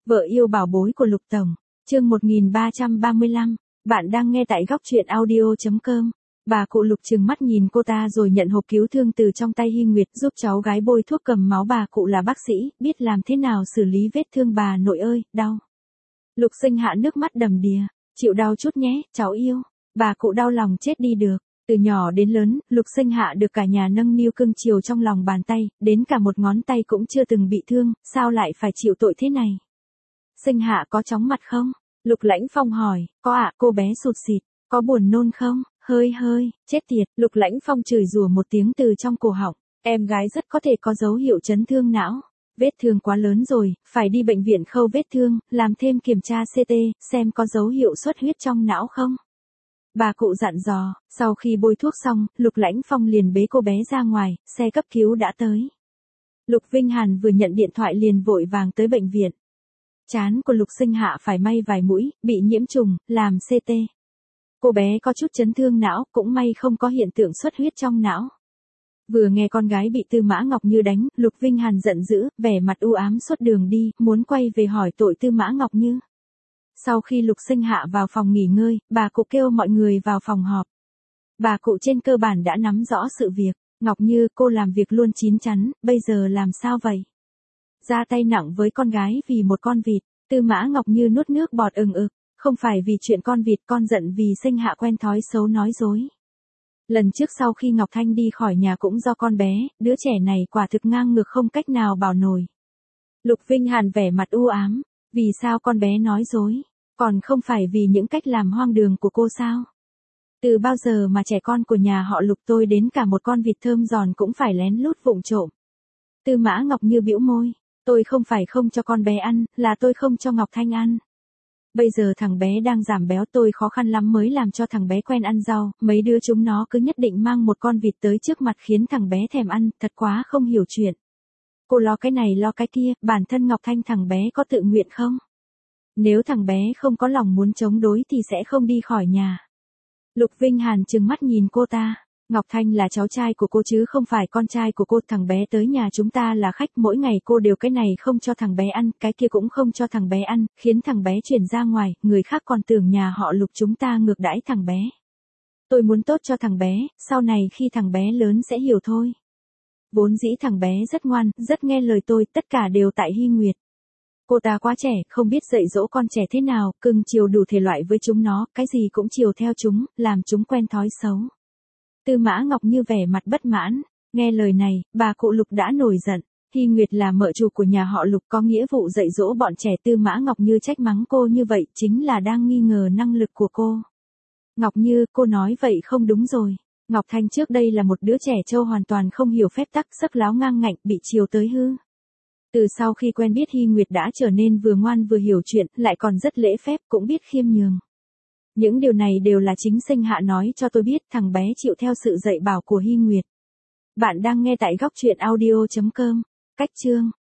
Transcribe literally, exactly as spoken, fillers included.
Vợ yêu bảo bối của Lục Tổng, chương một nghìn ba trăm ba mươi lăm, bạn đang nghe tại góc truyện audio chấm com. Bà cụ Lục trừng mắt nhìn cô ta rồi nhận hộp cứu thương từ trong tay Hy Nguyệt, giúp cháu gái bôi thuốc cầm máu. Bà cụ là bác sĩ, biết làm thế nào xử lý vết thương. Bà nội ơi, đau. Lục Sinh Hạ nước mắt đầm đìa, chịu đau chút nhé, cháu yêu. Bà cụ đau lòng chết đi được. Từ nhỏ đến lớn, Lục Sinh Hạ được cả nhà nâng niu cưng chiều trong lòng bàn tay, đến cả một ngón tay cũng chưa từng bị thương, sao lại phải chịu tội thế này? Sinh Hạ có chóng mặt không? Lục Lãnh Phong hỏi. Có ạ. Cô bé sụt sịt. Có buồn nôn không? Hơi hơi. Chết tiệt. Lục Lãnh Phong chửi rủa một tiếng từ trong cổ họng. Em gái rất có thể có dấu hiệu chấn thương não. Vết thương quá lớn rồi, phải đi bệnh viện khâu vết thương, làm thêm kiểm tra xê tê, xem có dấu hiệu xuất huyết trong não không. Bà cụ dặn dò. Sau khi bôi thuốc xong, Lục Lãnh Phong liền bế cô bé ra ngoài, xe cấp cứu đã tới. Lục Vinh Hàn vừa nhận điện thoại liền vội vàng tới bệnh viện. Trán của Lục Sinh Hạ phải may vài mũi, bị nhiễm trùng, làm xê tê. Cô bé có chút chấn thương não, cũng may không có hiện tượng xuất huyết trong não. Vừa nghe con gái bị Tư Mã Ngọc Như đánh, Lục Vinh Hàn giận dữ, vẻ mặt u ám suốt đường đi, muốn quay về hỏi tội Tư Mã Ngọc Như. Sau khi Lục Sinh Hạ vào phòng nghỉ ngơi, bà cụ kêu mọi người vào phòng họp. Bà cụ trên cơ bản đã nắm rõ sự việc. Ngọc Như, cô làm việc luôn chín chắn, bây giờ làm sao vậy? Ra tay nặng với con gái vì một con vịt. Tư Mã Ngọc Như nuốt nước bọt ừng ực. Không phải vì chuyện con vịt, con giận vì Sinh Hạ quen thói xấu nói dối. Lần trước sau khi Ngọc Thanh đi khỏi nhà cũng do con bé, đứa trẻ này quả thực ngang ngược không cách nào bảo nổi. Lục Vinh Hàn vẻ mặt u ám. Vì sao con bé nói dối? Còn không phải vì những cách làm hoang đường của cô sao? Từ bao giờ mà trẻ con của nhà họ Lục tôi đến cả một con vịt thơm giòn cũng phải lén lút vụng trộm. Tư Mã Ngọc Như bĩu môi. Tôi không phải không cho con bé ăn, là tôi không cho Ngọc Thanh ăn. Bây giờ thằng bé đang giảm béo, tôi khó khăn lắm mới làm cho thằng bé quen ăn rau, mấy đứa chúng nó cứ nhất định mang một con vịt tới trước mặt khiến thằng bé thèm ăn, thật quá không hiểu chuyện. Cô lo cái này lo cái kia, bản thân Ngọc Thanh thằng bé có tự nguyện không? Nếu thằng bé không có lòng muốn chống đối thì sẽ không đi khỏi nhà. Lục Vinh Hàn trừng mắt nhìn cô ta. Ngọc Thanh là cháu trai của cô chứ không phải con trai của cô. Thằng bé tới nhà chúng ta là khách, mỗi ngày cô đều cái này không cho thằng bé ăn, cái kia cũng không cho thằng bé ăn, khiến thằng bé chuyển ra ngoài, người khác còn tưởng nhà họ Lục chúng ta ngược đãi thằng bé. Tôi muốn tốt cho thằng bé, sau này khi thằng bé lớn sẽ hiểu thôi. Vốn dĩ thằng bé rất ngoan, rất nghe lời tôi, tất cả đều tại Hy Nguyệt. Cô ta quá trẻ, không biết dạy dỗ con trẻ thế nào, cưng chiều đủ thể loại với chúng nó, cái gì cũng chiều theo chúng, làm chúng quen thói xấu. Tư Mã Ngọc Như vẻ mặt bất mãn. Nghe lời này, bà cụ Lục đã nổi giận. Hy Nguyệt là mợ chủ của nhà họ Lục, có nghĩa vụ dạy dỗ bọn trẻ. Tư Mã Ngọc Như trách mắng cô như vậy chính là đang nghi ngờ năng lực của cô. Ngọc Như, cô nói vậy không đúng rồi. Ngọc Thanh trước đây là một đứa trẻ trâu hoàn toàn không hiểu phép tắc, sắc láo ngang ngạnh, bị chiều tới hư. Từ sau khi quen biết Hy Nguyệt đã trở nên vừa ngoan vừa hiểu chuyện, lại còn rất lễ phép, cũng biết khiêm nhường. Những điều này đều là chính Sinh Hạ nói cho tôi biết, thằng bé chịu theo sự dạy bảo của Hy Nguyệt. Bạn đang nghe tại góc truyện audio chấm com. Cách chương